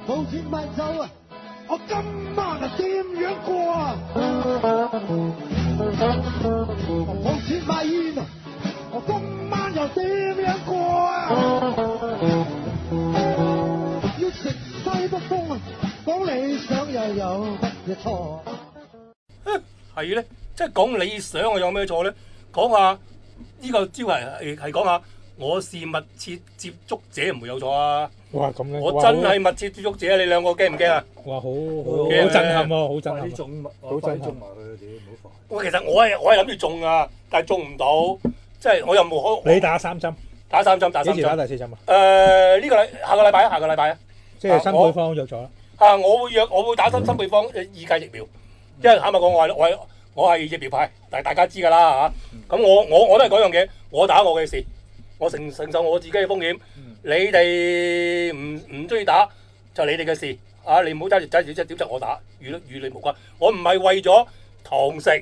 冇錢買酒啊！我今晚啊點樣過啊？冇錢買煙啊！我今晚又點樣過啊？要食西北風啊！講理想又有乜嘢錯？ 係咧，即係講理想啊，有咩錯咧？講下呢個招係講下，我是密切接觸者，唔會有錯啊！ 哇咁樣， 我真係密切接觸者，你兩個驚唔驚啊？ 哇好驚震撼喎，好震撼喎。 中， 好震撼中埋佢哋，唔好煩。 我其實我係諗住中啊，但係中唔到，即係我又冇可。 你打3針， 打3針，打3 幾時打針？ 第4針啊？ 呢個下個禮拜啊，下個禮拜啊。 即係新配方約咗啦。 我會打新配方2價疫苗，因為坦白講，我係疫苗派，但係大家知㗎啦嚇。咁我都係嗰樣嘢，我打我嘅事，我承受我自己嘅風險。你哋唔中意打就你哋嘅事啊！你唔好揸住點就我打，與你無關。我唔係為咗堂食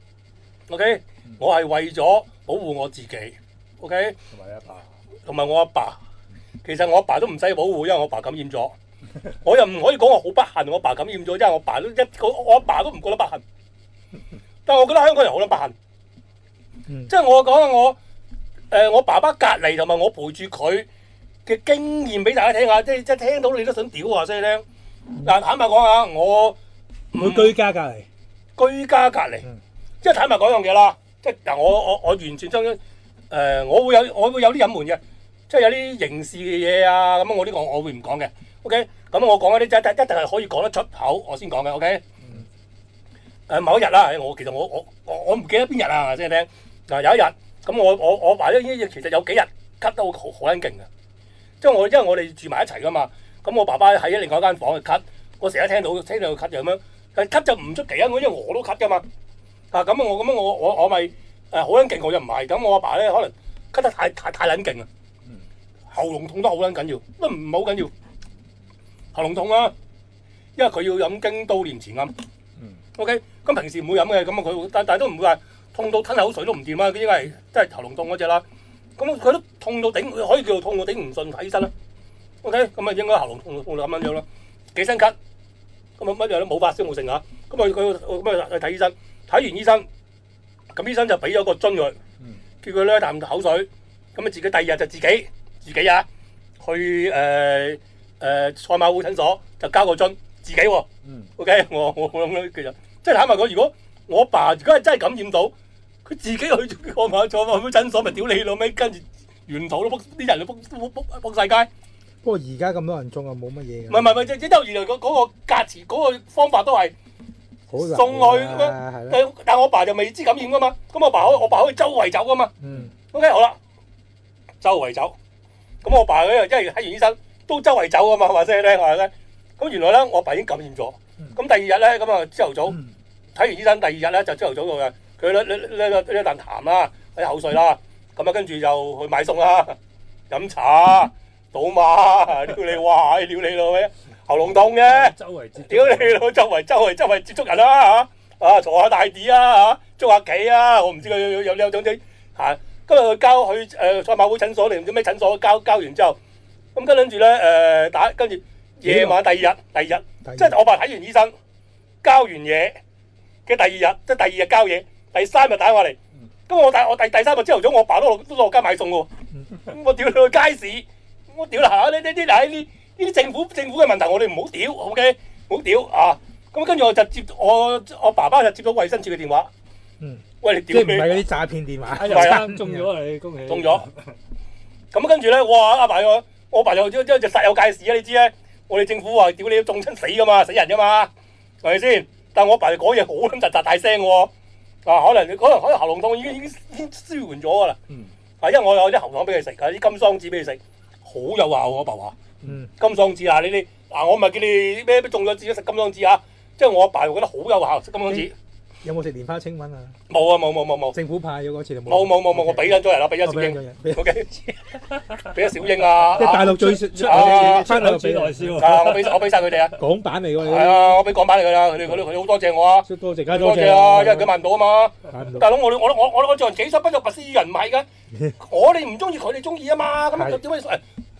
，OK？我係為咗保護我自己 ，OK？ 同埋阿爸， 同埋我阿爸。其實我阿爸都唔使保護，因為我阿爸感染咗。我又唔可以講我好不幸，我阿爸感染咗，因為我阿爸都唔覺得不幸。但係我覺得香港人好撚不幸。即係我講我爸爸隔離同埋我陪住佢嘅經驗俾大家聽下，即係聽到你都想屌話聲聽。嗱，坦白講下，我會居家隔離。 居家隔離，即係坦白講樣嘢啦。即係嗱，我完全將我會有啲隱瞞嘅，即係有啲刑事嘅嘢啊。咁我呢個我會唔講嘅。OK，咁我講嗰啲一定係可以講得出口，我先講嘅。OK，某一日啦，其實我唔記得邊日啊，先聽嗱有一日。咁我爸咧其實有幾日咳得好撚勁嘅，因為我哋住埋一齊噶嘛。咁我爸爸喺另外一間房度咳，我成日聽到佢咳就咁樣，但係咳就唔出奇啊！因為我都咳噶嘛。咁我咪好撚勁，我就唔係。咁我阿爸咧可能咳得太撚勁啊，喉嚨痛得好撚緊要，都唔好緊要。喉嚨痛啊，因為佢要飲京都念慈庵。OK， 咁平時唔會飲嘅，咁佢但係都唔會話。痛到吞口水都唔掂啊！佢應該係真係喉嚨痛嗰隻啦。咁佢都痛到頂，可以叫做痛到頂唔順，睇醫生啦。OK，咁啊應該喉嚨痛到咁樣啦。幾聲咳，咁啊乜嘢都冇發燒冇剩嚇。咁啊佢去睇醫生，睇完醫生，咁醫生就俾咗個樽佢，叫佢咧啖口水。咁啊自己第二日就自己啊去賽馬會診所就交個樽，自己喎。OK，我諗咧其實即係坦白講，如果我阿爸如果係真係感染到，佢自己去賽馬會診所，咪屌你老味，跟住沿途都啲人都仆曬街。 不過而家咁多人中啊，冇乜嘢嘅。 唔係，即係原來嗰個價錢嗰個方法都係送去咁樣。但係我爸就未知感染噶嘛，咁我爸可以周圍走噶嘛。OK 好啦，周圍走。咁我爸咧，因為睇完醫生都周圍走噶嘛，話聲聽話咧。咁原來咧，我爸已經感染咗。咁第二日咧，咁啊朝頭早。睇完醫生，第二日咧就朝頭早到嘅，佢呢啖痰啦，啲口水啦，咁啊跟住就去買餸啦，飲茶、賭馬，屌你哇！屌你老味，喉嚨痛嘅， 周圍接， 屌你老周圍接觸人啦嚇，坐下大地啊嚇，捉下棋啊，我唔知佢有種啲嚇，今日佢交去賽馬會診所定唔知咩診所交完之後，咁跟住咧跟住夜晚第二日，即係我爸睇完醫生，交完嘢。嘅第二日，即係第二日交嘢，第3日打電話嚟。咁我第3日朝頭早，我爸都落街買餸喎。我屌你去街市，我屌啦嚇！呢啲政府嘅問題，我哋唔好屌 ，OK， 唔好屌啊！咁跟住我就接我爸爸就接到衛生署嘅電話。喂，你屌你！ 即係唔係嗰啲詐騙電話？ 係啊， 中咗你，恭喜！ 中咗。咁跟住咧，哇！阿爸我爸就煞有介事啊！你知咧，我哋政府話屌你中親死噶嘛，死人噶嘛，係咪先？但我阿爸講嘢好撚雜大聲喎，可能喉嚨痛已經舒緩咗㗎啦。因為我有啲喉糖俾佢食，有啲金桑子俾佢食，好有效喎。我阿爸話，金桑子啊，你哋我唔係叫你咩中咗紙食金桑子啊，即係我阿爸覺得好有效食金桑子。 有冇食蓮花清瘟啊？ 冇啊冇。 政府派咗嗰次就冇，我俾緊咗人啦，俾咗小英。OK， 俾咗小英啊！ 即係大陸最出翻兩次內銷啊！我俾曬佢哋啊！ 港版嚟㗎， 係啊！我俾港版嚟㗎啦，佢哋好多謝我啊！ 多謝啊！因為佢買唔到啊嘛。大佬我做人己所不欲，勿施於人，唔係㗎。我哋唔中意，佢哋中意啊嘛。咁點解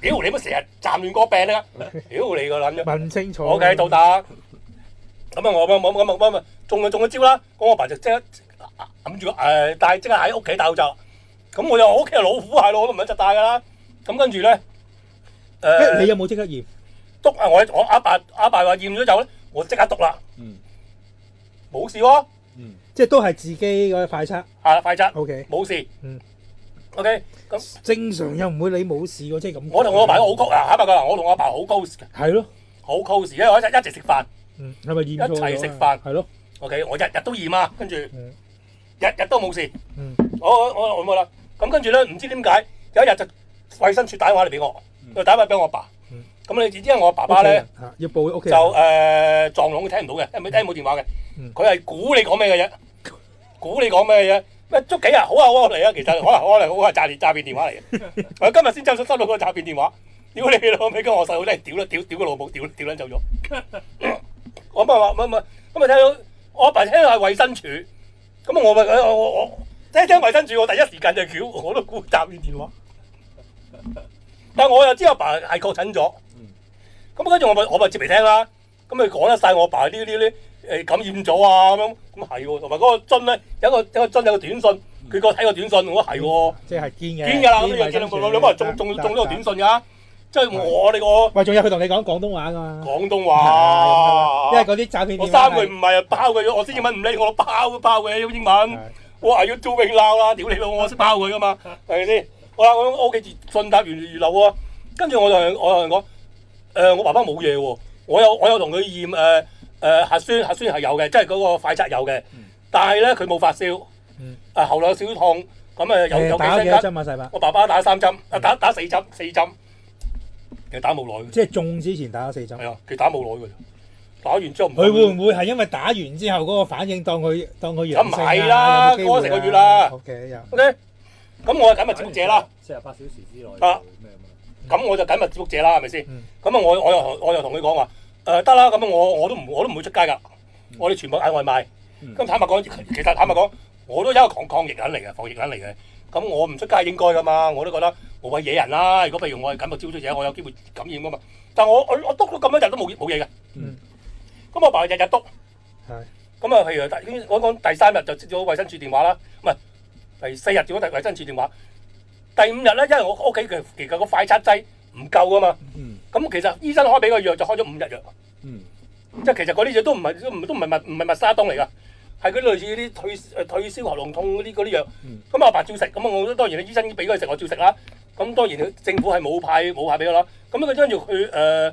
屌你乜成日站亂個病啊！屌你個撚樣！ 問清楚。 OK 到達。咁啊我冇中咗招啦，咁我爸就即刻揞住戴即刻喺屋企戴口罩。咁我屋企係老虎蟹咯，我都唔撚實戴㗎啦。咁跟住咧你有冇即刻驗？ 篤啊！我阿爸話驗咗之後咧，我即刻篤啦。冇事喎。 即係都係自己嗰個快測。 係啦，快測。 OK。 冇事。 嗯。 OK。咁正常又唔會你冇事喎，即係咁。 我同我阿爸好 close 啊，坦白講，我同我阿爸好 close 嘅。 係咯。 好 close，因為我一齊食飯。 係咪驗咗？ 一齊食飯。 係咯。 OK，我日日都驗啊，跟住日日都冇事。我冇啦。咁跟住咧，唔知點解有一日就衛生署打電話嚟俾我，又打電話俾我阿爸。咁你知，因為我爸爸咧要報屋企就撞聾，佢聽唔到嘅，聽冇電話嘅。佢係估你講咩嘅啫，估你講咩嘅啫。咩捉幾日好啊好嚟啊，其實可能好係詐騙電話嚟嘅。我今日先收到個詐騙電話，屌你老味，跟我細佬咧屌個老母，屌撚走咗。我咪聽到我阿爸聽到係衛生署，咁我聽衛生署，我第一時間就叫我都估詐騙電話。但係我又知我爸係確診咗，咁跟住我咪接嚟聽啦。咁佢講得晒我阿爸啲感染咗啊咁樣，咁係喎。同埋嗰個樽咧有個樽有個短信，佢個睇個短信，我話係喎， 即係堅嘅。 堅㗎啦，咁樣見到兩個人中咗個短信㗎，即係我哋個。 喂，仲有佢同你講廣東話㗎嘛？ 廣東話， 因為嗰啲詐騙電話。 我三句唔係包佢，我識英文唔理我包佢英文。我係要做永鬧啦，屌你老，我識包佢㗎嘛，係咪先？我屋企信達如流喎，跟住我就同佢講，我爸爸冇嘢喎，我有同佢驗核酸係有嘅，即係嗰個快測有嘅，但係咧佢冇發燒，喉嚨有少少痛，咁有打幾多針啊？細伯？ 我爸爸打3針，打4針，其實打冇耐。 即係中之前打咗4針。 係啊，其實打冇耐㗎，打完之後佢會唔會係因為打完之後嗰個反應當佢陽性啊？ 咁唔係啦，過成個月啦。OK。咁我係緊密接觸者啦 ，48小時之內啊，咁我就緊密接觸者啦，係咪先？咁啊，我又同佢講話，得啦，咁我都唔會出街㗎，我哋全部嗌外賣。咁坦白講，其實坦白講，我都有一個抗疫人嚟嘅，防疫人嚟嘅。咁我唔出街應該㗎嘛，我都覺得無謂惹人啦。如果譬如我係緊密接觸者，我有機會感染㗎嘛。但我篤咗咁多日都冇嘢嘅。咁我爸日日篤。係。咁啊，譬如我講第3日就接咗衛生署電話啦，唔係。第4日接咗衛生署電話，第5日咧，因為我屋企其實個快測劑唔夠噶嘛，咁其實醫生開俾個藥就開咗5日藥，即係其實嗰啲藥都唔係麥沙東嚟噶，係嗰啲類似啲退燒喉嚨痛嗰啲藥，咁阿爸照食，咁我當然醫生俾佢食，我照食啦，咁當然政府係冇派俾我啦，咁佢跟住佢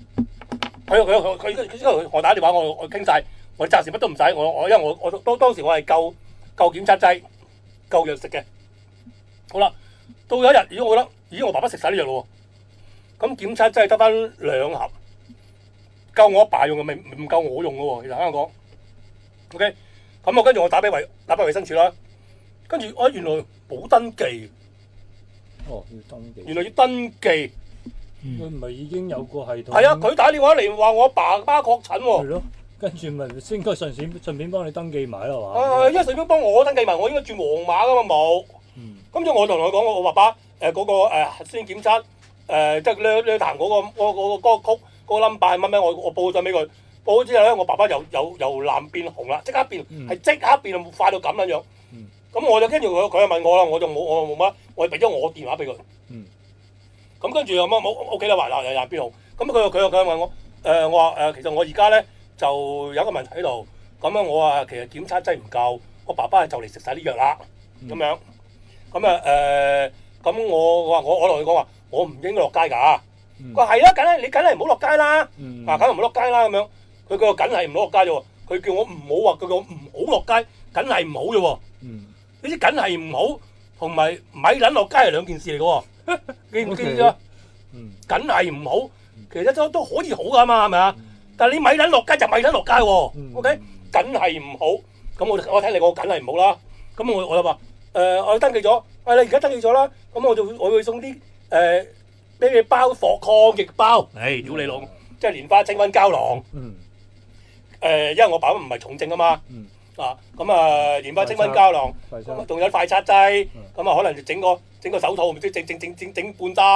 我打電話我傾晒，我暫時乜都唔使，因為我當時我係夠檢測劑。夠藥食嘅，好啦，到有一日，如果我覺得，我爸爸食晒啲藥咯喎，咁檢測真係得翻2盒，夠我阿爸用嘅，唔夠我用嘅喎，其實香港 ，OK，咁我跟住我打俾衛生署啦，跟住原來冇登記， 哦，要登記， 原來要登記， 佢唔係已經有個系統？ 係啊，佢打電話嚟話我爸爸確診喎。 係咯。跟住咪應該順便幫你登記埋咯，係嘛？ 因為順便幫我登記埋，我應該轉黃碼噶嘛冇。咁就我同佢講，我爸爸嗰個核酸檢測即係呢壇嗰個 number 係乜，我報咗俾佢。報咗之後咧，我爸爸由藍變紅啦，即刻變，係即刻變快到咁樣樣。咁我就跟住佢又問我啦，我冇乜，我俾咗我電話俾佢。咁跟住又冇 OK 啦，話嗱又變紅。咁佢又問我我話其實我而家咧。就有個問題喺度，咁樣我話其實檢測劑唔夠，我爸爸就嚟食晒啲藥啦，咁樣，咁我同佢講話，我唔應該落街㗎，佢話係啦，你梗係唔好落街啦，梗係唔好落街啦咁樣，佢個梗係唔好落街啫喎，佢叫我唔好話，佢叫我唔好落街，梗係唔好啫喎，呢啲梗係唔好，同埋咪撚落街係兩件事嚟嘅喎，記唔記得啊？梗係唔好，其實都可以好㗎嘛，係咪啊？但係你咪撚落街就咪撚落街喎，OK？梗係唔好，咁我聽你講梗係唔好啦。咁我就話我登記咗，你而家登記咗啦，咁我會送啲俾你包抗疫包，屌你老，即係蓮花清瘟膠囊。因為我爸爸唔係重症啊嘛，蓮花清瘟膠囊，仲有快測劑，咁可能就整個手套，唔知整半打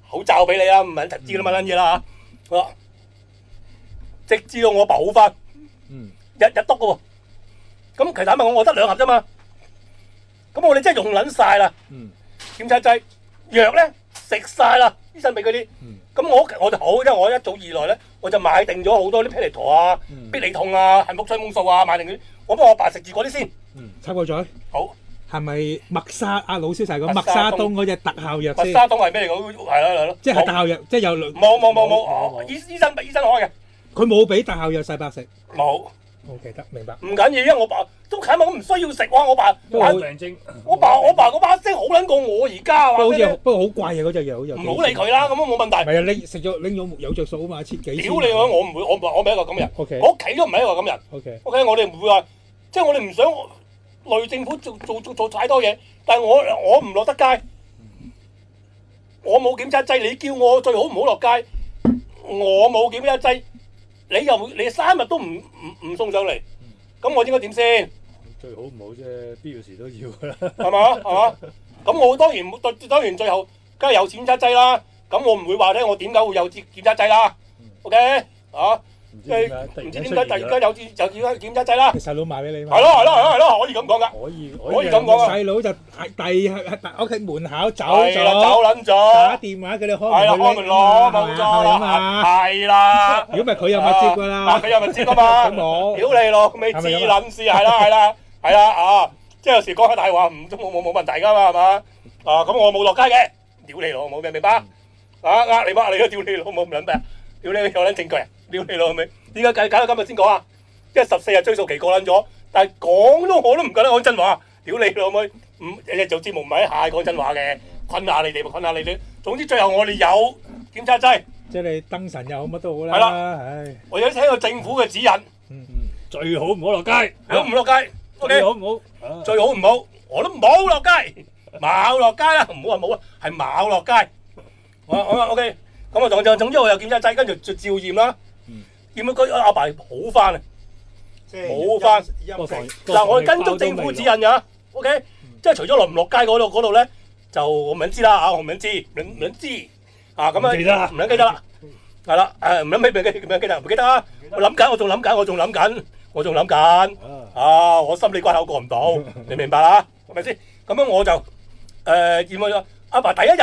口罩俾你啦，唔係知啦乜撚嘢啦嚇。好啦，直至到我阿爸好翻，日日篤嘅喎。咁其實坦白講，我得2盒啫嘛。咁我哋真係用撚晒啦。檢測劑藥咧食晒啦，醫生俾嗰啲。咁我就好，因為我一早以來咧，我就買定咗好多啲霹靂陀啊、必理痛啊、幸福吹風素啊，買定嗰啲。我幫我阿爸食住嗰啲先。 插個嘴。 好。 係咪默沙阿老蕭就係個默沙東嗰隻特效藥先？ 默沙東係咩嚟㗎？係咯。 即係特效藥，即係有冇。醫生開嘅。 佢冇俾特效藥細伯食。 冇。 OK，得明白。 唔緊要，因為我爸都睇埋，我唔需要食哇！我爸都好病徵。 我爸嗰把聲好撚過我而家。 不過好貴啊！嗰隻藥好似。 唔好理佢啦，咁冇問題。 唔係啊，拎食咗拎咗有着數啊嘛，千幾。 屌你我唔會，我唔係一個咁人。 OK。 我屋企都唔係一個咁人。 OK。 OK，我哋唔會話，即係我哋唔想累政府做太多嘢，但係我唔落得街，我冇檢測劑，你叫我最好唔好落街，我冇檢測劑。你3日都唔送上嚟，咁我應該點先？ 最好唔好啫，必要時都要㗎啦。 係嘛？咁我當然最後梗係有檢測劑啦。咁我唔會話咧，我點解會有檢測劑啦？OK 啊？唔知點解突然間有檢測劑啦？ 細佬買俾你嘛？ 係咯，可以咁講㗎。可以咁講啊！ 細佬就喺屋企門口走撚咗， 打電話叫你開門攞， 冇錯啦，係啦。 如果唔係佢又咪接㗎啦， 佢又咪接㗎嘛。 冇， 屌你咯，未知撚事係啦啊！即係有時講下大話冇問題㗎嘛，係嘛？啊咁我冇落街嘅，屌你老母明白？呃你媽你都屌你老母唔撚咩？屌你有撚證據啊！屌你老味，點解搞到今日先講啊？因為14日追訴期過撚咗，但係講咗我都唔覺得講真話。屌你老妹，日日做節目唔係一下講真話嘅，困下你哋咪困下你哋。總之最後我哋有檢測劑， 即係你燈神又好乜都好啦。 係啦，唉，我有聽過政府嘅指引， 最好唔好落街， 最好唔落街。 最好唔好， 最好唔好，我都冇落街，冇落街啦，唔好話冇啊，係冇落街。我 OK。咁啊，總之我有檢測劑，跟住就照驗啦。驗到佢阿爸好翻啊，好翻。嗱，我跟足政府指引㗎 ，OK。即係除咗落唔落街嗰度咧，就我唔想知啦嚇，我唔想知啊咁啊，唔想記得啦，係啦，唔想記得，唔記得啊！我諗緊，我仲諗緊啊！我心理關口過唔到，你明白啦？係咪先？咁樣我就驗咗阿爸第一日。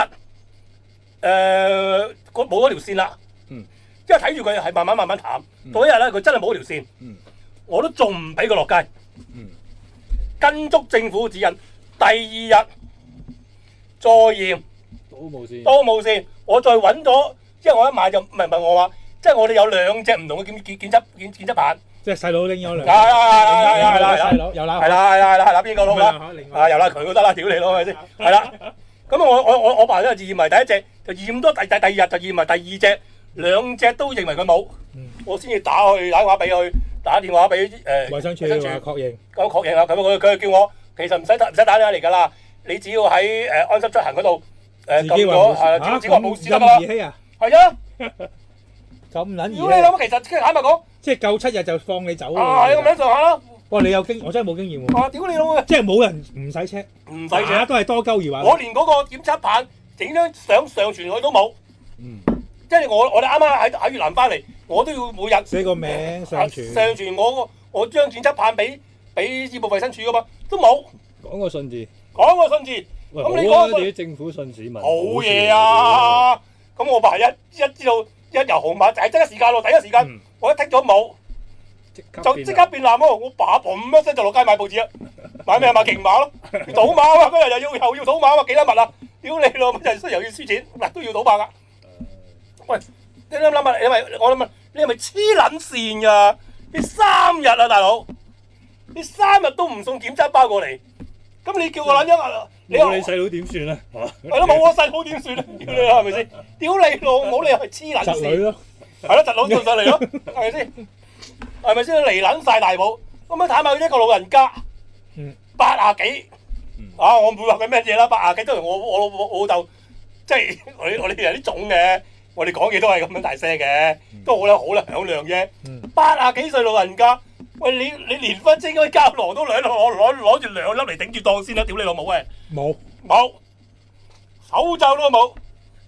冇咗條線啦，因為睇住佢係慢慢淡，到一日咧佢真係冇咗條線，我都仲唔俾佢落街，跟足政府指引，第2日再驗都冇線，我再揾咗，因為我一買就唔係問我話，即係我哋有2隻唔同嘅檢測棒， 即係細佬拎咗2， 係啦，邊個攞啦？又啦佢都得啦，屌你攞係咪先？係啦。咁我爸咧就驗埋第1隻，就驗多第2日就驗埋第2隻，2隻都認為佢冇，我先至打電話俾佢，打電話俾衛生署確認。 咁確認啊，佢叫我其實唔使打電話嚟㗎啦，你只要喺安心出行嗰度撳咗，自己話冇事得啦。係啊， 咁撚易。 屌你老母，其實坦白講， 即係夠7日就放你走啊！係咁樣上下啦。 哇！你有經，我真係冇經驗喎。 啊！屌你老母！ 即係冇人唔使 check，都係多鳩而話。 我連嗰個檢測棒整張相上傳去都冇。即係我哋啱啱喺越南翻嚟，我都要每日寫個名上傳。 上傳我張檢測棒俾醫務衛生署㗎嘛，都冇。 講個信字。 咁你講啲政府信市民。 好嘢啊！咁我爸一知道一由號碼就係即刻時間咯，第一時間我一剔咗冇。就即刻變藍喎！我爸嘣一聲就落街買報紙啦，買咩啊？買競馬咯，要賭馬啊！嗰日又要賭馬啊！幾多物啊？屌你老母！真係又要輸錢，嗱都要賭馬噶。喂，你諗下，我諗下，你係咪黐撚線㗎？你3日啊，大佬，你3日都唔送檢測包過嚟，咁你叫個撚樣你細佬點算啊？ 係咯，冇我細佬點算啊？屌你係咪先？屌你老母！你係黐撚線。 侄女咯， 係咯，侄佬做上嚟咯，係咪先？係咪先嚟撚晒大埔？咁樣睇下一個老人家，80幾啊！我唔會話佢咩嘢啦，80幾都係我老豆，即係我哋係啲種嘅，我哋講嘢都係咁樣大聲嘅，都好啦響亮啫。80幾歲老人家，喂你連婚證嗰啲膠囊都攞住2粒嚟頂住檔先啦！屌你老母喂！冇手罩都冇，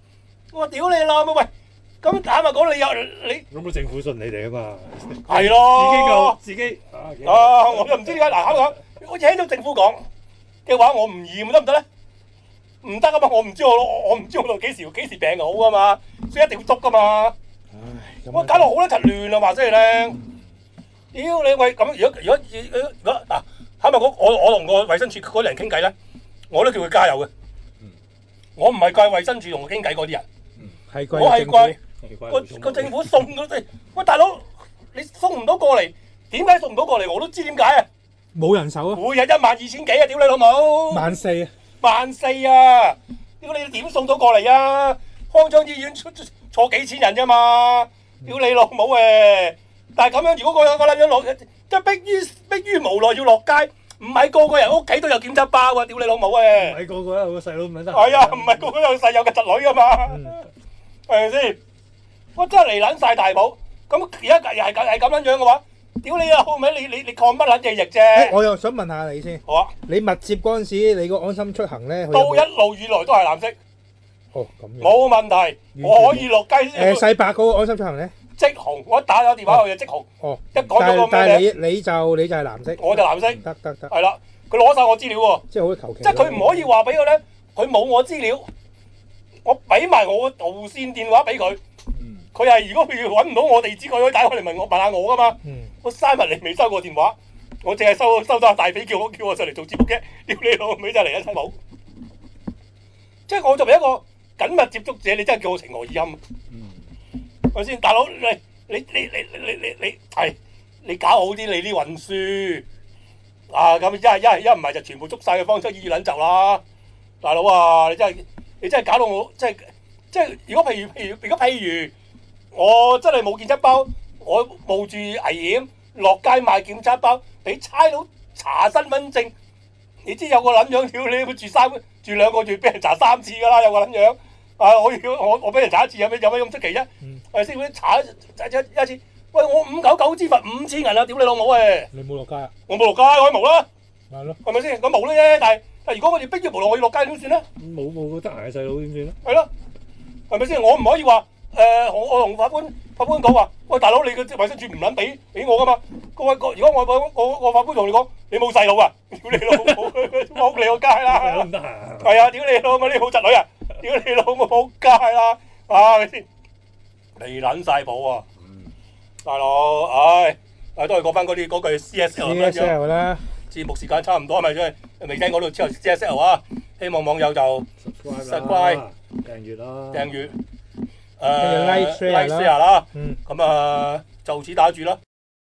我話屌你啦，喂！咁坦白講，你咁個政府信你哋啊嘛， 係咯， 自己啊！我又唔知點解嗱，香港我聽到政府講嘅話，我唔驗得唔得咧？唔得啊嘛！我唔知我度幾時病好噶嘛，所以一定要捉噶嘛。我搞到好多柒亂啊！話俾你聽，屌你喂！咁如果嗱，坦白講，我同個衞生署嗰啲人傾偈咧，我都叫佢加油嘅。我唔係怪衞生署同我傾偈嗰啲人，我係怪個政府送嗰啲。喂，大佬，你送唔到過嚟，點解送唔到過嚟？我都知點解啊！ 冇人手啊！ 每日12000幾啊！屌你老母 ！14000啊 ！14000啊！屌你點送到過嚟啊？康莊醫院坐幾千人啫嘛！屌你老母誒！但係咁樣，如果個撚樣落，即係迫於無奈要落街，唔係個個人屋企都有檢測包啊！屌你老母誒！ 唔係個個有個細佬咁得。 係啊，唔係個個有細有嘅侄女啊嘛，係咪先？我真係嚟撚晒大帽，咁而家又係咁樣嘅話，屌你啊！好唔好？你抗乜撚嘢疫啫？ 我又想問下你先。 好啊。 你密接嗰陣時，你個安心出行咧？ 到一路以來都係藍色。 哦，咁樣。 冇問題，我可以落街。 細白嗰個安心出行咧？ 即紅，我一打咗電話去就即紅。 哦。 一講咗個咩但係你就係藍色。 我就藍色。 得。 係啦，佢攞晒我資料喎。 即係好求其。 即係佢唔可以話俾我咧，佢冇我資料，我俾埋我個無線電話俾佢。佢係如果佢揾唔到我地址，佢可以打過嚟問下我噶嘛。我3日嚟未收過電話，我淨係收咗大髀叫我上嚟做節目嘅，屌你老味真係嚟一親冇。即係我作為一個緊密接觸者，你真係叫我情何以堪？係咪先？大佬你係你搞好啲你啲運輸啊！咁一唔係就全部捉晒去方艙醫院撚就啦，大佬啊！你真係搞到我即係如果譬如我真係冇檢測包，我冒住危險落街買檢測包，俾差佬查身份證，你知有個撚樣屌你住2個月俾人查3次㗎啦，有個撚樣啊！我俾人查1次有咩咁出奇啫？係先會查一次，喂我599之罰5000銀啊！屌你老母誒！ 你冇落街啊？ 我冇落街，我冇啦。 係咯。 係咪先？咁冇啦啫，但係如果我哋逼於無奈我要落街點算咧？ 冇個得閒嘅細佬點算咧？ 係咯，係咪先？我唔可以話我同法官講話，喂大佬你個衞生署唔撚俾我噶嘛？如果我法官同你講，你冇細佬啊？屌你老母，我屋你個街啦！ 細佬唔得閒。 係啊，屌你老母，你冇侄女啊？屌你老母仆街啦！係咪先？你撚晒譜啊！大佬，都係講翻嗰句 CSL 咁樣啦。 節目時間差唔多，咪先未聽嗰度之後 CSL 啊！希望網友就 subscribe 訂閱啦， 訂閱 like share 啦。咁啊，就此打住啦。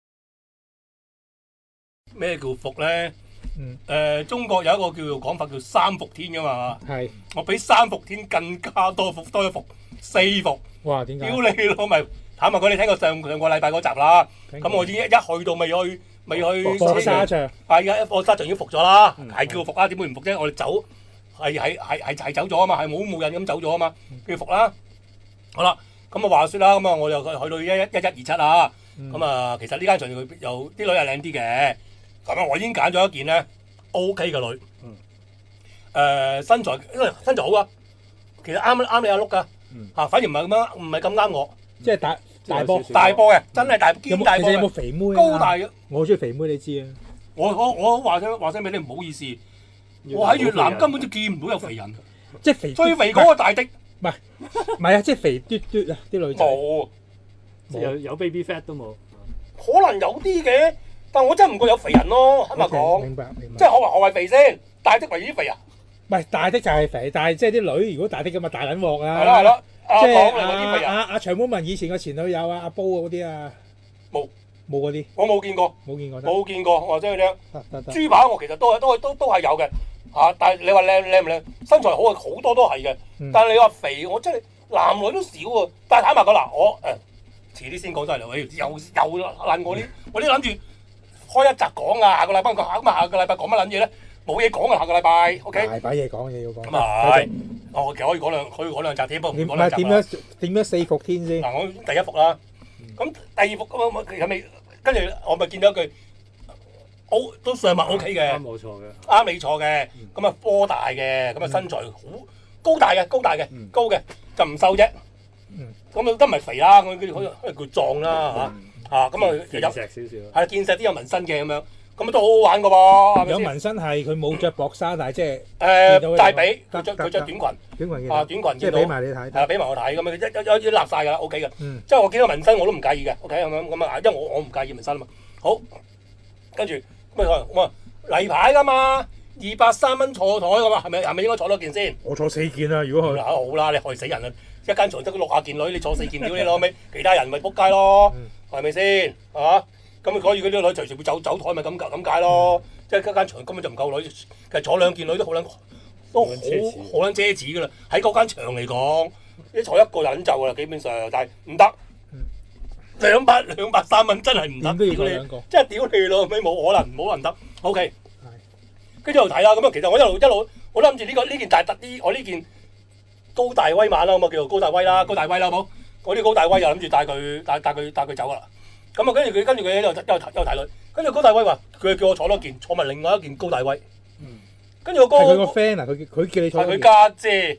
咩叫服咧？中國有一個叫做講法叫3伏天噶嘛。係。我比3伏天更加多伏，多一伏4伏。 哇！點解？ 屌你老咪！坦白講，你聽過上個禮拜嗰集啦。咁我已經一去到未去搏沙場。係啊，搏沙場已經服咗啦，係叫服啦，點會唔服啫？我哋走係走咗啊嘛，係冇人咁走咗啊嘛，叫服啦。好啦，咁啊話説啦，咁啊我又去到1127啊。咁啊，其實呢間場有啲女係靚啲嘅。咁啊，我已經揀咗一件咧 OK 嘅女。身材好啊，其實啱你阿碌噶。反而唔係咁啱我。 即係大波嘅，真係大肩大波嘅。 有冇肥妹？ 高大嘅。 我中意肥妹，你知啊。 我話聲俾你，唔好意思，我喺越南根本都見唔到有肥人。 即係肥最肥嗰個大的。 唔係啊，即係肥嘟嘟啊！啲女仔冇， 有 baby fat 都冇。 可能有啲嘅，但我真係唔覺有肥人咯。坦白講， 明白。 即係何謂肥先？大的為之肥啊？ 唔係大的就係肥，但係即係啲女如果大的咁啊大撚鑊啊！ 係咯。 即係阿長毛文以前個前女友阿煲嗰啲啊，冇嗰啲， 我冇見過，我真係聽。豬扒我其實都係有嘅嚇，但係你話靚唔靚，身材好啊，好多都係嘅。但係你話肥，我真係男女都少喎。但係坦白講嗱，我遲啲先講真係，又爛我啲諗住開一集講啊，下個禮拜講乜撚嘢咧？冇嘢講啊，下個禮拜 OK。 大把嘢講，嘢要講。 咁啊係。其實可以講兩集添，不過唔講兩集啦。 點樣4伏天先？ 嗱，我第一伏啦，咁第二伏咁其實咪跟住我咪見到一句都上物 OK 嘅， 啱冇錯嘅， 啱你錯嘅，咁啊波大嘅，咁啊身材好高大嘅，高嘅， 就唔瘦啫。咁都唔係肥啦，佢可能叫壯啦嚇咁啊有石少少。 係見石啲有紋身嘅咁樣，咁啊都好好玩噶噃。 有紋身係佢冇着薄衫，但係即係大髀，佢着短裙。短裙即係俾埋你睇。 係俾埋我睇咁樣，一立晒㗎啦 ，OK 嘅。即係我見到紋身我都唔介意嘅 ，OK 咁啊，因為我唔介意紋身啊嘛。好，跟住咁啊，我話例牌㗎嘛，230蚊坐台㗎嘛，係咪應該坐多件先？ 我坐4件啊，如果佢好啦，你害死人啊！一間床得60件女，你坐4件屌你攞尾，其他人咪仆街咯，係咪先？係嘛？咁所以嗰啲女隨時會走台咪咁解咯。即係一間場根本就唔夠女，其實坐2件女都好撚奢侈㗎啦。喺嗰間場嚟講，你坐一個人就㗎啦，基本上，但係唔得。230蚊真係唔得，屌你！真係屌你咯，尾冇可能得。OK， 跟住又睇啦。咁啊，其實我一路我諗住呢件大特啲，我呢件高大威猛啦，咁啊叫做高大威啦，好冇？我啲高大威又諗住帶佢走㗎啦。咁啊，跟住佢又提女，跟住高大威話佢叫我坐多件，坐埋另外一件高大威。跟住我哥係佢個 friend 啊，佢叫你坐。 係佢家姐。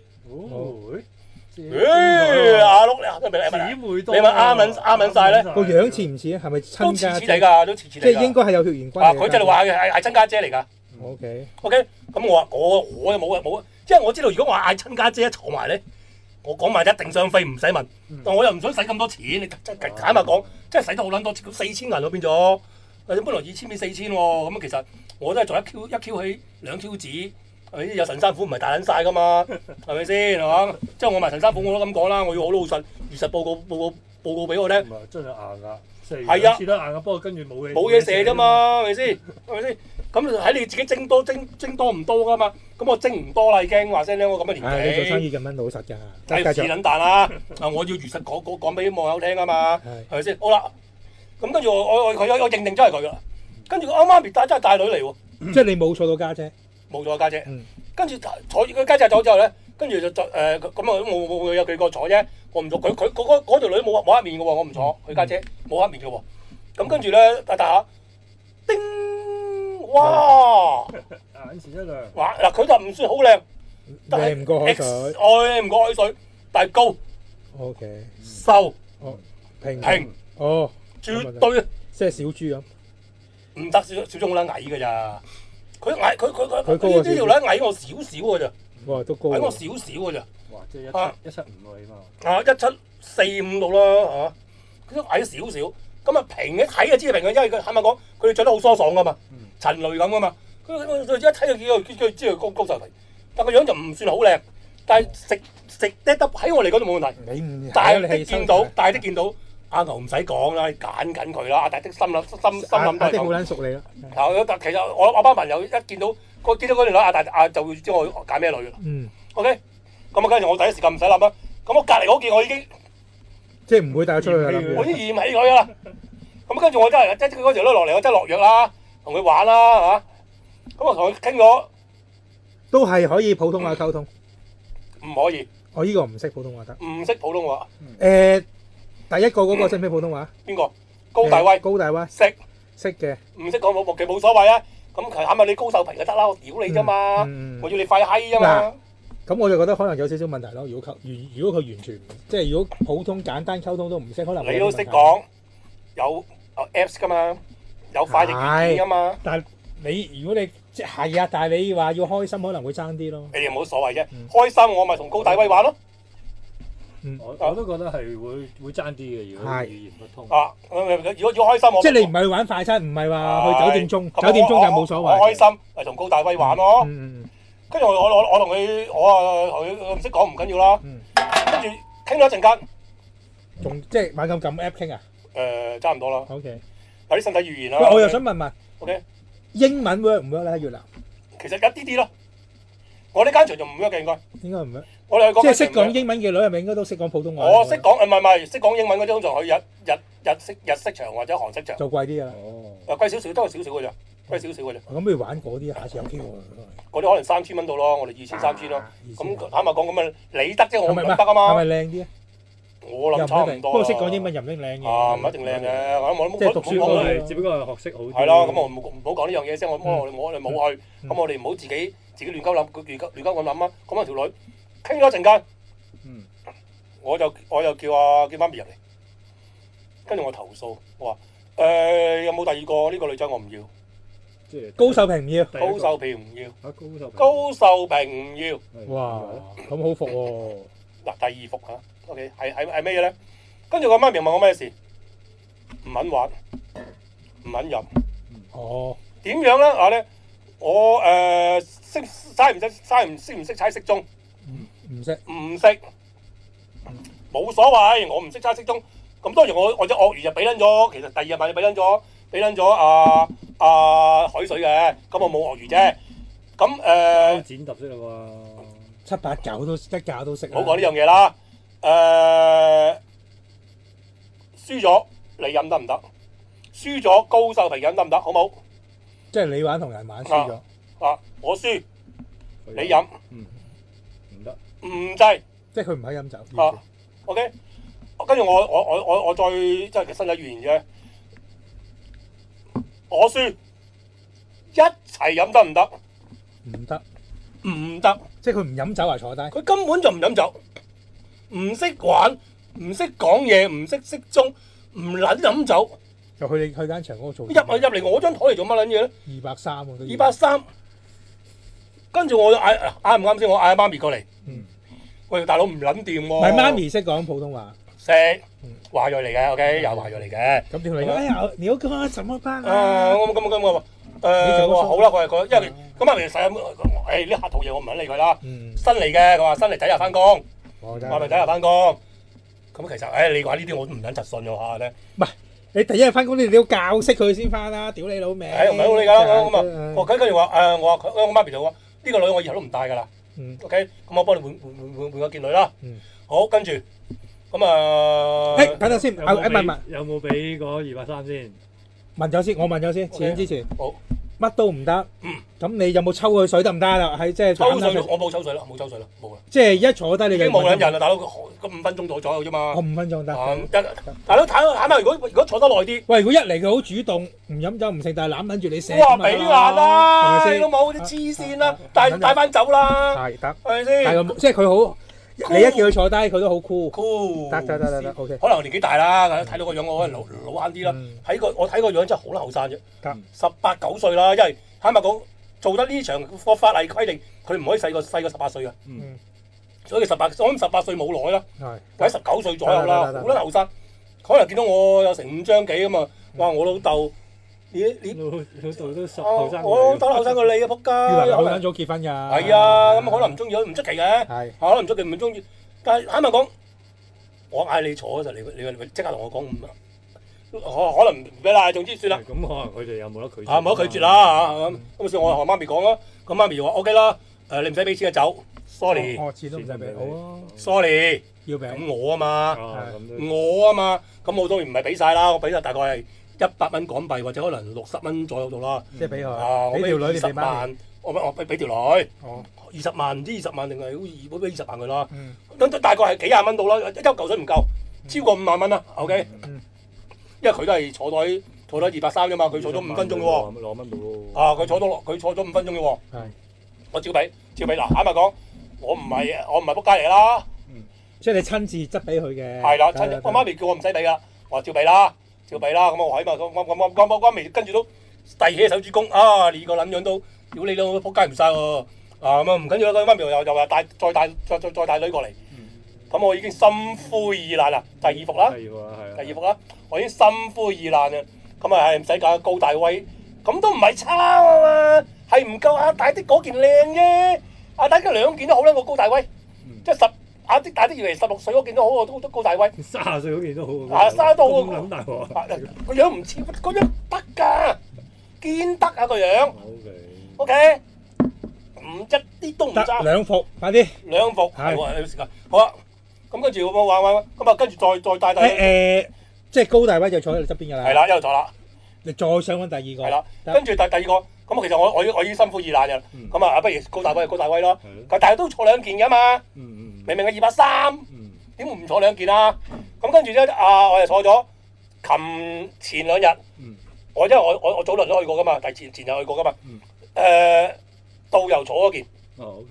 阿碌你咪啱撚晒咧？ 個樣似唔似啊？係咪親家姐？ 都似即係應該係有血緣關係。 佢就係話係親家姐嚟㗎。OK，咁我話我又冇，即係我知道如果我嗌親家姐坐埋咧，我講埋一定雙飛唔使問。但我又唔想使咁多錢，你真係坦白講，真係使得好撚多，4000銀咯變咗。本來2000變4000喎，咁其實我都係做一 Q 起2 Q 紙。有神山虎唔係大撚晒㗎嘛，係咪先係嘛？即係我賣神山虎我都咁講啦，我要好老實，如實報告俾我聽。 唔係真係硬㗎， 係啊， 似得硬㗎，不過跟住冇嘢射啫嘛，係咪先？係咪先？咁喺你自己蒸多唔多㗎嘛？咁我蒸唔多啦已經，話聲咧我咁嘅年紀。 你做生意咁樣老實㗎， 係似撚蛋啦！我要如實講俾網友聽啊嘛，係咪先？好啦，咁跟住我認定真係佢㗎啦。跟住我媽咪真係帶女嚟喎， 即係你冇錯到家姐。 冇咗家姐，跟住坐佢家姐走之後咧，跟住就咁啊冇有幾個坐啫，我唔坐佢嗰條女冇黑面嘅喎，我唔坐佢家姐冇黑面嘅喎，咁跟住咧大下，叮，哇， 眼前一亮， 哇嗱佢就唔算好靚， 靚唔過海水， 唔過海水，但係高 ，OK， 瘦， 平， 絕對， 即係小豬咁， 唔得小豬好撚矮㗎咋。佢呢條女矮我少少㗎咋， 哇都高， 矮我少少㗎咋， 哇即係175喎起碼 ，175度啦佢都矮少少，咁啊平一睇就知係平嘅，因為佢坦白講佢哋著得好疏爽㗎嘛，陳雷咁㗎嘛，佢一睇就知佢高瘦肥，但個樣就唔算好靚，但係食得喺我嚟講就冇問題，大啲見到。阿牛唔使講啦，揀緊佢啦。阿大的心諗都係咁。 好撚熟你啦。 其實我班朋友一見到嗰條女，阿就會知我揀咩女㗎啦。OK，咁啊跟住我第一時間唔使諗啦。咁我隔離嗰件我已經即係唔會帶佢出去啦。 我已經嫌棄佢㗎啦。咁跟住我真係嗰條女落嚟，我真係落藥啦，同佢玩啦嚇。咁我同佢傾咗， 都係可以普通話溝通。 唔可以。 我呢個唔識普通話得。 唔識普通話。 第一個嗰個識唔識普通話？ 邊個？高大威。識嘅。唔識講其實冇所謂啊。咁係咪你高手平就得啦？我屌你啫嘛！我要你快閪啫嘛！ 咁我就覺得可能有少少問題咯。如果佢完全即係如果普通簡單溝通都唔識，可能你都識講有 Apps 噶嘛，有快譯軟件噶嘛。 但係如果你即係啊，但係你話要開心可能會爭啲咯。 你哋冇所謂啫，開心我咪同高大威玩咯。 我都覺得係會爭啲嘅，如果語言不通。 如果要開心，我即係你唔係去玩快餐，唔係話去酒店中就冇所謂。 我開心咪同高大威玩咯。跟住我同佢，我唔識講唔緊要啦。跟住傾咗一陣間， 仲即係猛咁撳 app 傾啊？ 差唔多啦。 OK， 有啲身體語言啦。 我又想問 ，OK， 英文 work 唔 work 咧？喺越南其實一啲咯。我呢間場就唔 work 嘅，應該唔 work。 我哋即係識講英文嘅女係咪應該都識講普通話？ 我識講，唔係識講英文嗰啲，通常去日式場或者韓式場。 就貴啲啊！ 貴少少都係少少嘅咋，貴少少嘅咋。 咁不如玩嗰啲，下次有機會。 嗰啲可能3000蚊到咯，我哋2000、3000咯。咁坦白講咁啊，你得啫，我唔得啊嘛。 係咪靚啲啊？ 我諗差唔多。 不過識講英文又唔一定靚嘅。 唔一定靚嘅，我即係讀書都係，只不過係學識好啲。 係咯，咁我唔好講呢樣嘢先。我哋冇去，咁我哋唔好自己亂鳩諗，亂鳩咁諗啊。咁啊條女傾咗一陣間， 我就叫媽咪入嚟，跟住我投訴，我話有冇第二個呢個女仔我唔要， 即係高秀平唔要， 高秀平唔要， 高秀平唔要。 哇，咁好服喎！ 嗱，第二服嚇 ，OK 係咩嘢咧？跟住個媽咪問我咩事，唔肯玩，唔肯飲。 哦， 點樣咧？嗱咧，我識唔識猜骰盅？ 唔識， 冇所謂，我唔識猜骰盅。咁當然我隻鱷魚就俾撚咗，其實第二日晚就俾撚咗海水嘅，咁我冇鱷魚啫。咁剪揼識啦喎 ，7、8、9都一架都識。 唔好講呢樣嘢啦。輸咗你飲得唔得？輸咗高秀平飲得唔得？好冇？ 即係你玩同人玩輸咗。 我輸，你飲， 唔得， 唔制。 即係佢唔可以飲酒。 OK。跟住我再即係身體語言啫。我輸，一齊飲得唔得？ 唔得， 唔得。 即係佢唔飲酒啊，坐低。 佢根本就唔飲酒，唔識玩，唔識講嘢，唔識骰盅，唔撚飲酒。 就去間場嗰度做。入嚟我張台嚟做乜撚嘢咧 ？230喎都。 230。跟住我嗌唔啱先，我嗌阿媽咪過嚟。喂，大佬唔撚掂喎。 唔係媽咪識講普通話。 識。華裔嚟嘅 ，OK，有華裔嚟嘅。 咁點嚟嘅？哎呀，你好哥，什麼班啊？我話好啦，佢因為咁媽咪細呢客套嘢我唔撚理佢啦。新嚟嘅，佢話新嚟第一日翻工。我咪第一日翻工。咁其實你話呢啲我都唔撚實信嘅話咧。 唔係。你第一日翻工，你都要教識佢先翻啦！屌你老味！ 唔係好理㗎咁啊！我跟住話我話我媽咪就話呢個女我以後都唔帶㗎啦。OK，咁我幫你換個件女啦。好，跟住咁等陣先，問有冇俾嗰230先？ 問咗先，我問咗先，錢之前。 好。 乜都唔得。咁你有冇抽佢水得唔得啦？係即係抽水，我冇抽水啦，冇啦，冇啦。 即係一坐低你就冇兩人啦，大佬，咁5分鐘左右啫嘛。 我5分鐘得。 大佬睇下，如果坐得耐啲。 喂，如果一嚟佢好主動，唔飲酒唔食，但係攬撚住你醒。 哇！俾難啦，你都冇啲黐線啦，帶翻走啦。 係得。 係咪先？ 但係即係佢好，你一叫佢坐低，佢都好酷。得 ，OK。 可能年紀大啦，睇到個樣我可能老慳啲啦。我睇個樣真係好撚後生啫。18、19歲啦，因為坦白講，做得呢場個法例規定，佢唔可以細過18歲嘅。所以我諗18歲冇耐啦，或者19歲左右啦，好撚後生。可能見到我有成5張幾咁啊！哇！我老豆，你老豆都10後生。 我老豆後生過你啊！仆街！ 好撚早結婚㗎。 係啊，咁可能唔中意，唔出奇嘅。係。可能唔出奇，唔中意。但係坦白講，我嗌你坐嗰陣，你即刻同我講可能唔俾啦，總之算啦。 咁可能佢哋有冇得拒絕？ 冇得拒絕啦嚇咁所以我同媽咪講咯。咁媽咪話 OK 啦，你唔使俾錢就走 ，sorry。 錢都唔使俾，好啊。 sorry。 要俾。 咁我啊嘛，咁我當然唔係俾晒啦，我俾晒大概係100蚊港幣或者可能60蚊左右度啦。 即係俾佢。 俾條女20萬，我俾條女。20萬唔知20萬定係好似俾20萬佢啦。咁大概係幾廿蚊到啦，一嚿水唔夠，超過5萬蚊啦。OK。因為佢都係坐到230啫嘛，佢坐咗5分鐘嘅喎。 6蚊到咯。 佢坐咗5分鐘嘅喎。係。我照俾嗱，坦白講，我唔係仆街嚟啦。 即係你親自執俾佢嘅。 係啦，我媽咪叫我唔使俾噶，我話照俾啦。咁我喺嘛，我媽咪跟住都遞起手指公啊！你個撚樣都，屌你都仆街唔晒喎。咁唔緊要啦，佢媽咪又話再帶女過嚟。咁我已經心灰意冷啦，第二服啦，我已經心灰意冷啦。咁係唔使搞高大威，咁都唔係差啊嘛，係唔夠阿大啲嗰件靚啫。阿大嘅2件都好啦，我高大威，即係阿啲大啲以為16歲嗰件都好，都高大威。 30歲嗰件都好。 30都好。 咁大鑊。 個樣唔似，個樣得㗎，堅得啊個樣。OK，唔一啲都唔差。 2服，快啲。 2服係喎，有時間。好啊。咁跟住我玩，咁啊跟住再帶即係高大威就坐喺你側邊㗎啦。 係啦，一路坐啦。 你再上揾第二個。 係啦，跟住第二個，咁其實我已經心灰意冷嘅啦。咁不如高大威咯。但係都坐2件㗎嘛。明明係230，點會唔坐2件啊？咁跟住咧，我就坐咗。前2日，因為我早輪都去過㗎嘛，前日去過㗎嘛。導遊坐嗰件。 OK。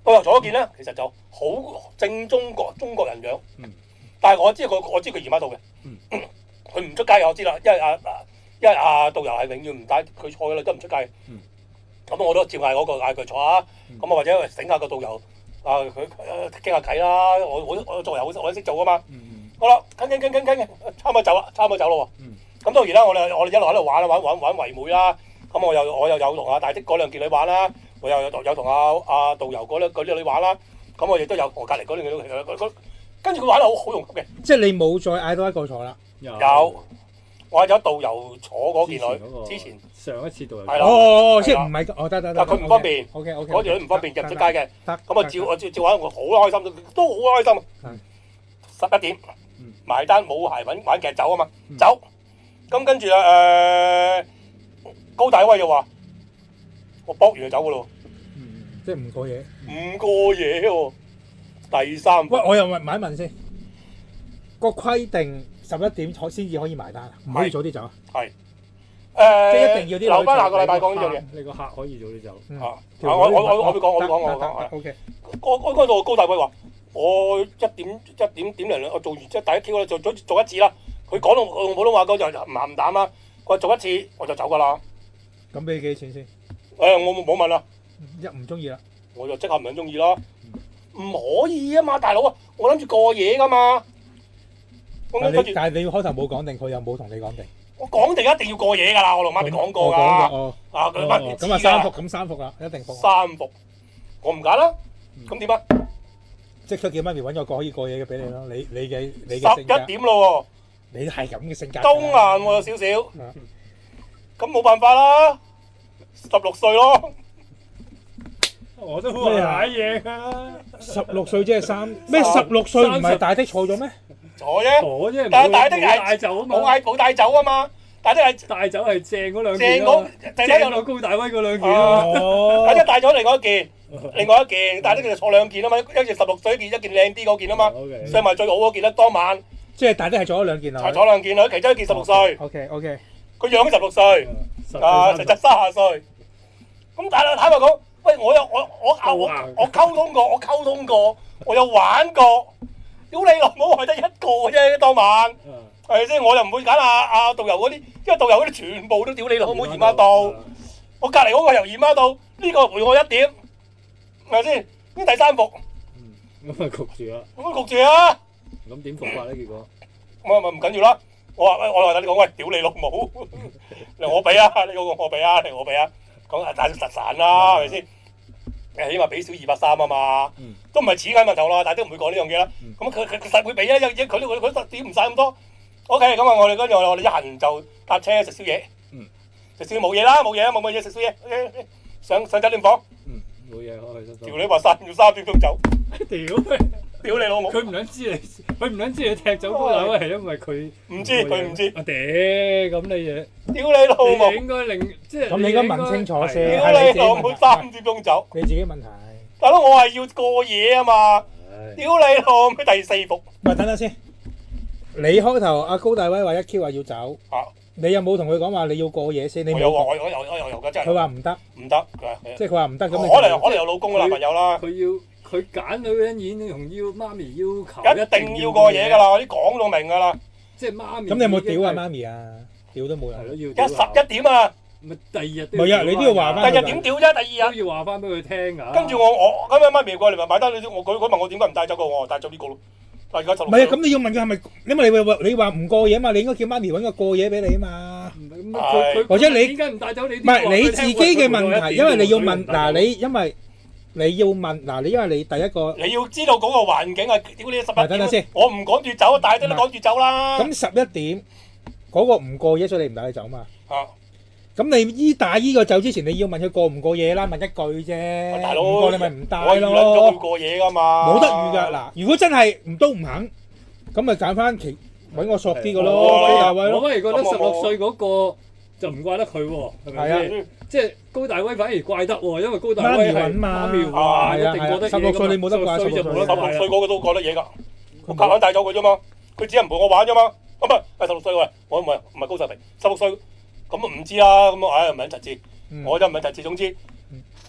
導遊坐嗰件咧，其實就好正中國人樣。但係我知佢姨媽到嘅。佢唔出街我知啦，因為導遊係永遠唔帶佢坐嘅啦，都唔出街。咁我都照嗌佢坐下。咁或者醒下個導遊佢傾下偈啦。我做遊我識做噶嘛。好啦，傾，差唔多走咯喎。咁當然啦，我哋一路喺度玩圍妹啦。咁我又有同阿大的嗰兩件女玩啦，我又有同阿導遊嗰啲女玩啦。咁我亦都有我隔離嗰兩件跟住佢玩得好融洽嘅。 即係你冇再嗌多一個坐啦。 有，我有導遊坐嗰件女，之前上一次導遊係啦。 即係唔係得。但佢唔方便。 OK。 嗰條女唔方便入唔出街嘅。咁我照玩，我好開心，都好開心。11點埋單冇鞋玩劇走啊嘛，走。咁跟住高大威就話：我搏完就走噶咯。 即係唔過夜。 唔過夜喎。第三。 喂，我又問一問先，個規定11點先至可以埋單啊？唔可以早啲走啊？ 係。 即係一定要啲留翻下個禮拜講呢樣嘢。 你個客可以早啲走。 我會講。 OK。 我嗰度高大威話：我一點零，我做完即係第一 Q 啦，做一次啦。佢講到用普通話講就唔鹹蛋啦。佢話做一次我就走㗎啦。 咁俾你幾錢先？ 我冇問啦。 唔中意啦。 我就即刻唔係中意啦。唔可以啊嘛，大佬啊！我諗住過夜㗎嘛。 但係你開頭冇講定，佢又冇同你講定。 我講定一定要過夜㗎啦，我同媽咪講過㗎。佢媽咪知㗎。 咁三伏啦，一定伏。 三伏，我唔揀啦。咁點啊？ 即刻叫媽咪揾個可以過夜嘅俾你咯。你嘅 11點咯喎。 你係咁嘅性格。 都硬喎有少少。咁冇辦法啦。16歲咯。 我都好賴嘢㗎。 16歲即係16歲唔係大的錯咗咩？ 坐啫。但係大的係帶走啊嘛。冇帶走啊嘛。大的係帶走係正嗰兩件咯。正到高大威嗰兩件咯。大的帶咗另外一件，大的就坐兩件啊嘛。一件16歲一件靚啲嗰件啊嘛。上埋最好嗰件啦，當晚。即係大的係坐咗兩件啊。係坐兩件啊，其中一件16歲。OK。佢樣都16歲。實際30歲。咁但係坦白講。喂，我溝通過，我有玩過，屌你老母係得一個啫，當晚係咪先？我又唔會揀阿導遊嗰啲，因為導遊嗰啲全部都屌你老母姨媽到，我隔離嗰個又姨媽到，呢個陪我1點，係咪先？呢第三伏， 咁咪焗住啦。 咁焗住啊！ 咁點伏法咧？結果我咪唔緊要啦。我話等你講，喂，屌你老母，嚟我俾啊！你嗰個我俾啊！嚟我俾啊！講大實散啦，係咪先？起碼俾少230啊嘛，都唔係錢嘅問題啦，但係都唔會講呢樣嘢啦。咁佢實會俾啊，佢點唔晒咁多。OK，咁啊，我哋跟住我哋一行就搭車食宵夜。食宵夜冇嘢啦，冇嘢食宵夜。上酒店房。 冇嘢開心。 條女話要3點鐘走。屌你老母！ 佢唔想知你踢走高大威係因為佢唔知。 我嗲咁你嘢。 屌你老母！ 你應該即係咁你應該問清楚先。 屌你老母！3點鐘走。 你自己問題。 大佬，我係要過夜啊嘛！屌你老母！第4伏。 喂，等等先。你開頭阿高大威話1 Q 話要走。你有冇同佢講話你要過夜先？你冇。我有㗎，真係。佢話唔得。唔得，即係佢話唔得咁。可能有老公嘅男朋友啦。 佢揀女人演同要媽咪要求， 一定要過夜㗎啦！我啲講到明㗎啦。 即係媽咪。 咁你有冇屌啊媽咪啊？屌都冇人。 而家11點啊！ 咪第二日。 唔係啊！你都要話翻。 第二日點屌啫？第二日。 都要話翻俾佢聽㗎。 跟住我咁樣媽咪過嚟咪買單，佢問我點解唔帶走個，我話帶走呢個咯。但係而家16。唔係啊！咁你要問佢係咪？因為你話唔過夜嘛，你應該叫媽咪揾個過夜俾你啊嘛。或者你點解唔帶走你？唔係你自己嘅問題，因為你要問嗱你，因為。你要問嗱，因為你第一個你要知道嗰個環境係屌你11點，等等先，我唔趕住走，大家都趕住走啦。咁11點嗰個唔過夜，所以你唔帶佢走嘛。咁你打呢個走之前，你要問佢過唔過夜啦，問一句啫。大佬，唔過你咪唔帶咯。我預咗會過夜噶嘛。冇得預㗎嗱，如果真係都唔肯，咁咪揀翻揾個索啲嘅咯。我反而覺得16歲嗰個就唔怪得佢喎，係咪先？即係高大威反而怪得喎，因為高大威係媽咪話一定過得嘢。16歲你冇得怪，16歲嗰個都過得嘢㗎。我夾硬帶走佢啫嘛，佢只係唔陪我玩啫嘛。唔係16歲喂，我唔係高世平，16歲咁唔知啦。咁唔係陳志，我就唔係陳志。總之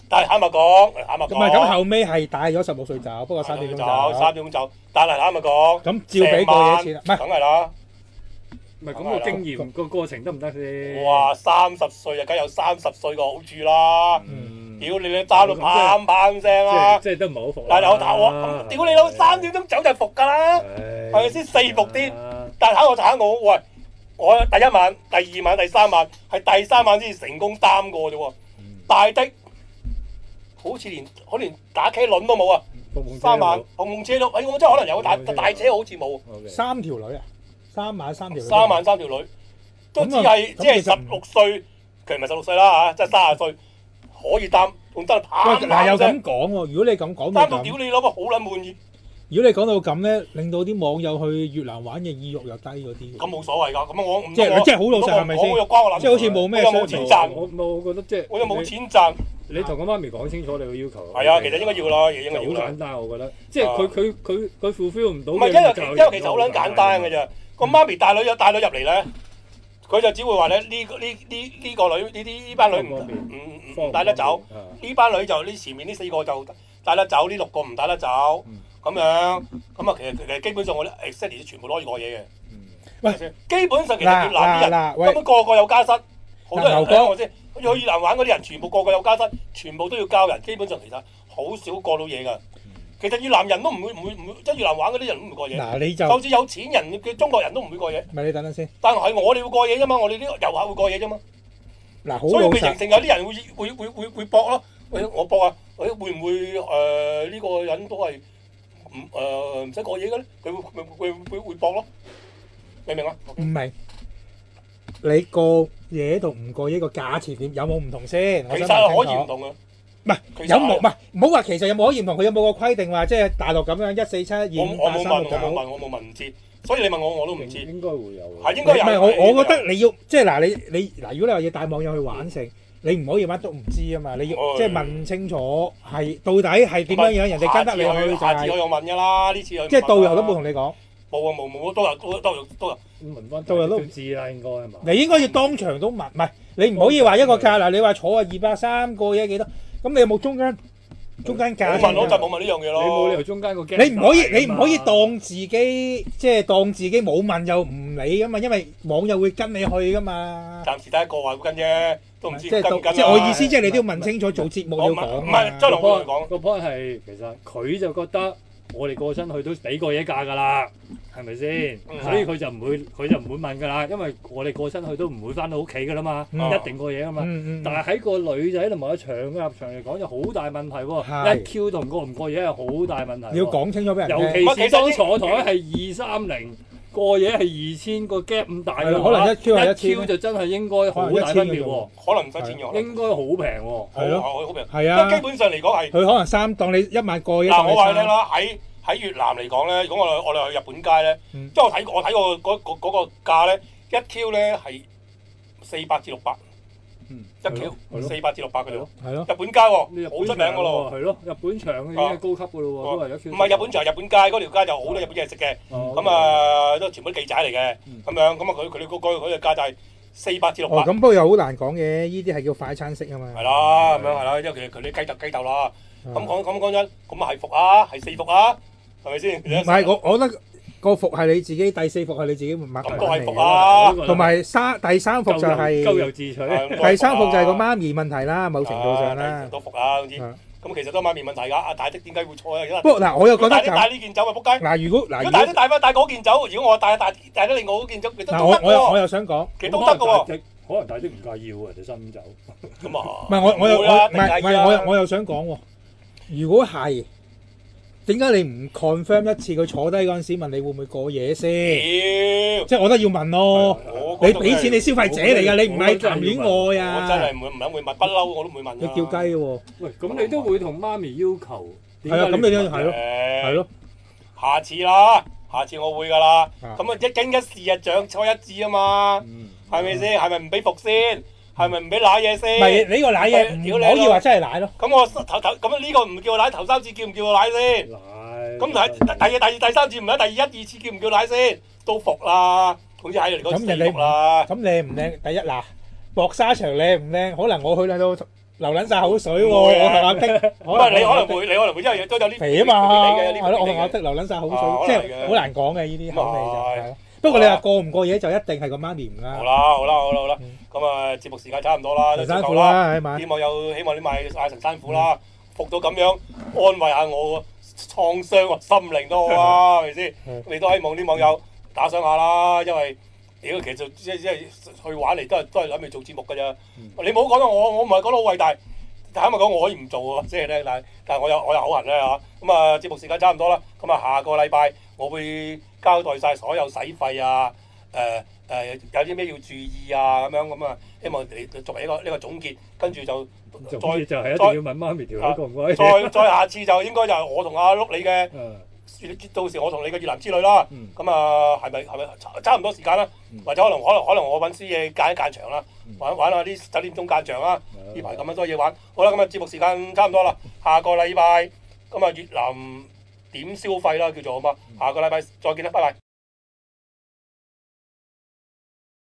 但係坦白講， 唔係咁後尾係帶咗16歲走，不過3點鐘走 ，3點鐘走。但係坦白講， 咁照俾過夜錢，唔係， 梗係啦。 唔係咁個經驗個過程得唔得先？ 哇！30歲啊，梗有30歲個好處啦。屌你揸到砰砰聲啦！ 即係都唔係好服。 但係我屌你老，3點鐘走就服㗎啦，係咪先？4服啲。但係我，喂，我第一晚、第2晚、第3晚係第3晚先成功3個啫喎。大的好似連打茄輪都冇啊！3晚紅夢車都，我真係可能有，但大車好似冇。 3條女啊！3晚3條女。 3晚3條女，都只係16歲，佢唔係16歲啦嚇，即係30歲。可以擔，仲得跑。 嗱又咁講喎，如果你咁講擔到屌你老母，好撚滿意。 如果你講到咁咧，令到啲網友去越南玩嘅意欲又低咗啲。 咁冇所謂㗎，咁我即係好老實係咪先？即係好似冇咩冇錢賺， 我覺得即係我又冇錢賺。 你同個媽咪講清楚你個要求。 係啊，其實應該要啦，應該要。 好簡單，我覺得，即係佢 fulfill 唔到。 唔係因為其實好撚簡單嘅啫，個媽咪帶女入嚟咧。佢就只會話咧呢個女呢班女唔帶得走，呢班女就呢前面呢4個就帶得走，呢6個唔帶得走，咁樣咁啊其實基本上我哋 exactly 全部攞住過嘢嘅。喂，基本上其實越南啲人根本個個有家室，好多人講我先，去越南玩嗰啲人全部個個有家室，全部都要交人，基本上其實好少過到嘢㗎。其實越南人都唔會，即係越南玩嗰啲人都唔會過夜。 嗱你就甚至有錢人嘅中國人都唔會過夜。 咪你等陣先。 但係我哋會過夜啫嘛，我哋啲遊客會過夜啫嘛。 嗱，好所以咪形成有啲人會搏咯。我搏啊！會唔會呢個人都係唔使過夜嘅咧？佢會搏咯。明唔明啊？ 唔明。你過夜同唔過夜個價錢點有冇唔同先？ 其實係可以唔同嘅。唔係有冇？唔係唔好話其實有冇可以唔同，佢有冇個規定話即係大陸咁樣147、25、 我冇問唔知，所以你問我都唔知。 應該會有。 係應該有。 唔係我覺得你要即係嗱你嗱，如果你話要帶網友去玩成，你唔可以乜都唔知啊嘛，你要即係問清楚係到底係點樣樣，人哋跟得你去就係。下次我又問㗎啦，呢次即係導遊都冇同你講。冇，都有。 問翻導遊都唔知啦，應該係嘛？ 你應該要當場都問，唔係你唔可以話一個價嗱，你話坐啊230個嘢幾多？咁你有冇中間價？ 冇問我就冇問呢樣嘢咯。 你冇理由中間個價。 你唔可以當自己即係當自己冇問又唔理噶嘛，因為網友會跟你去噶嘛。 暫時得一個話會跟啫，都唔知跟唔跟。 即係我意思，即係你都要問清楚做節目要講。 唔係，周龍哥講個 point 係其實佢就覺得我哋過身去都俾過夜價㗎啦，係咪先？所以佢就唔會問㗎啦，因為我哋過身去都唔會翻到屋企㗎啦嘛，一定過夜㗎嘛。但係喺個女仔同埋個長嘅立場嚟講，就好大問題喎。1Q 同過唔過夜係好大問題。 要講清楚俾人聽。 尤其是當坐台係230，過夜係2000，個 gap 咁大嘅話， 可能1Q 就真係應該好大分別喎。 可能唔使錢嘅， 應該好平喎。 係咯， 好平。 係啊， 基本上嚟講係。 佢可能當你1晚過夜。 嗱，我話你聽啦，喺越南嚟講咧，如果我哋去日本街咧，即係我睇過嗰個價咧，1Q 咧係400至600，1Q 400至600嘅啫。係咯。日本街喎，好出名嘅咯。 係咯，日本場已經係高級嘅咯喎，都係1Q。 唔係日本場，日本街嗰條街就好多日本嘢食嘅，咁啊都全部都記仔嚟嘅，咁樣咁啊佢哋個價就係400至600。 咁不過又好難講嘅，呢啲係叫快餐式啊嘛。 係啦，咁樣係啦，因為佢啲雞竇啦。咁講真，咁啊係服啊，係4服啊，係咪先？ 唔係我覺得個服係你自己，第4服係你自己買。 咁都係服啊， 同埋第3服就係咎由自取。 第3服就係個媽咪問題啦，某程度上啦。 都服啊，總之咁其實都係媽咪問題㗎。阿大的點解會錯啊？ 不過嗱，我又覺得咁。 帶呢件酒咪仆街。 嗱，如果大的帶嗰件酒，如果我帶得另外嗰件酒，其實都得喎。我又想講， 其實都得㗎喎。 可能大的唔介意喎，人哋新酒。 咁啊。 唔係我又想講喎。如果係，點解你唔 confirm 一次佢坐低嗰陣時問你會唔會過夜先？即係我覺得要問咯。你俾錢你消費者嚟㗎，你唔係談戀愛啊！ 我真係唔諗會問，不嬲我都唔會問。 你叫雞嘅喎。 喂，咁你都會同媽咪要求？ 係啊，咁你都係咯，係咯。 下次我會㗎啦。咁啊，一經一事啊，長錯一致啊嘛，係咪先？係咪唔俾服先？係咪唔俾舐嘢先？ 唔係你個舐嘢唔可以話真係舐咯。 咁我咁呢個唔叫舐，頭3次叫唔叫我舐先？舐。咁第3次唔舐，第1、2次叫唔叫舐先？都服啦，好似喺你嗰4服啦。 咁靚唔靚？第一嗱，薄沙場靚唔靚？可能我去到流撚晒口水喎！我同阿的， 唔係你可能會，因為都有啲肥啊嘛， 係咯， 我同阿的流撚晒口水，即係好難講嘅呢啲口味就。不過你話過唔過夜就一定係個媽咪唔啦。 好啦，咁啊節目時間差唔多啦， 陳山虎啦， 希望你買陳山虎啦，服到咁樣安慰下我個創傷個心靈都好啊，係咪先？你都希望啲網友打賞下啦，因為屌其實即係去玩嚟都係諗住做節目㗎咋。你唔好講到我唔係講得好偉大，但係因為講我可以唔做喎，即係咧，但係我有口痕咧嚇。咁啊節目時間差唔多啦，咁啊下個禮拜我會交代晒所有使費啊，有啲咩要注意啊咁啊，希望你作為呢個總結，跟住就係一定要問媽咪條女過唔過？ 再下次就應該就係我同阿碌你嘅，到時我同你嘅越南之旅啦。咁啊係咪差唔多時間啦？或者可能我揾師嘢間一間場啦，玩下啲酒店中間場啦。呢排咁樣多嘢玩，好啦，咁啊節目時間差唔多啦，下個禮拜咁啊越南點消費啦叫做好嘛？下個禮拜再見啦，拜拜。